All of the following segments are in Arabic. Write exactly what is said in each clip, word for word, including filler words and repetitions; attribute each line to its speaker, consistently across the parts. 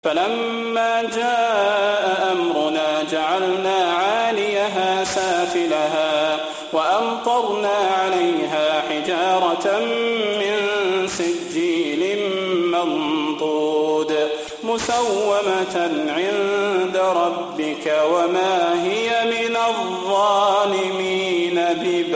Speaker 1: فلما جاء أمرنا جعلنا عاليها سافلها وأمطرنا عليها حجارة من سجيل منضود مسومة عند ربك وما هي من الظالمين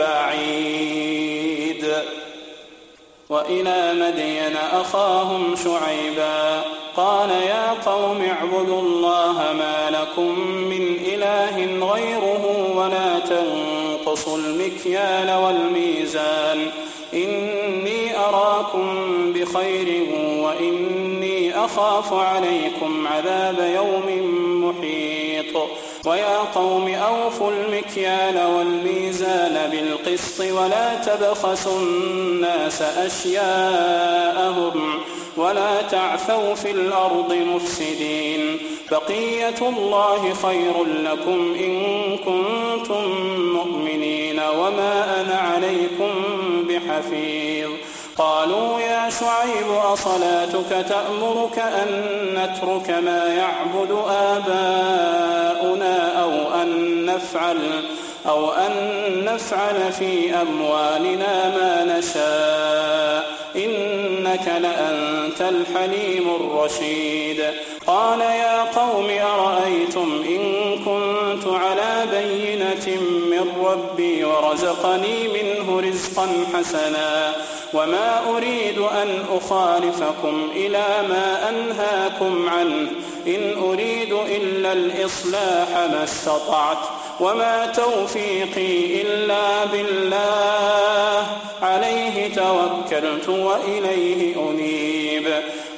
Speaker 1: ببعيد. وإلى مدين أخاهم شعيبا قال يا قوم اعبدوا الله ما لكم من إله غيره ولا تنقصوا المكيال والميزان إني أراكم بخير وإني أخاف عليكم عذاب يوم محيط. ويا قوم أوفوا المكيال والميزان بالقسط ولا تبخسوا الناس أشياءهم ولا تعثوا في الأرض مفسدين. بقية الله خير لكم إن كنتم مؤمنين وما أنا عليكم بحفيظ. قالوا يا شعيب أصلاتك تأمرك أن نترك ما يعبد آباؤنا أو أن نفعل أو أن نفعل في أموالنا ما نشاء إنك لأنت الحليم الرشيد. قال يا قوم أرأيتم إن كنت على بينة من ربي ورزقني منه رزقا حسنا وما أريد أن أخالفكم إلى ما أنهاكم عنه إن أريد إلا الإصلاح ما استطعت وما توفيقي إلا بالله عليه توكلت وإليه أنيب.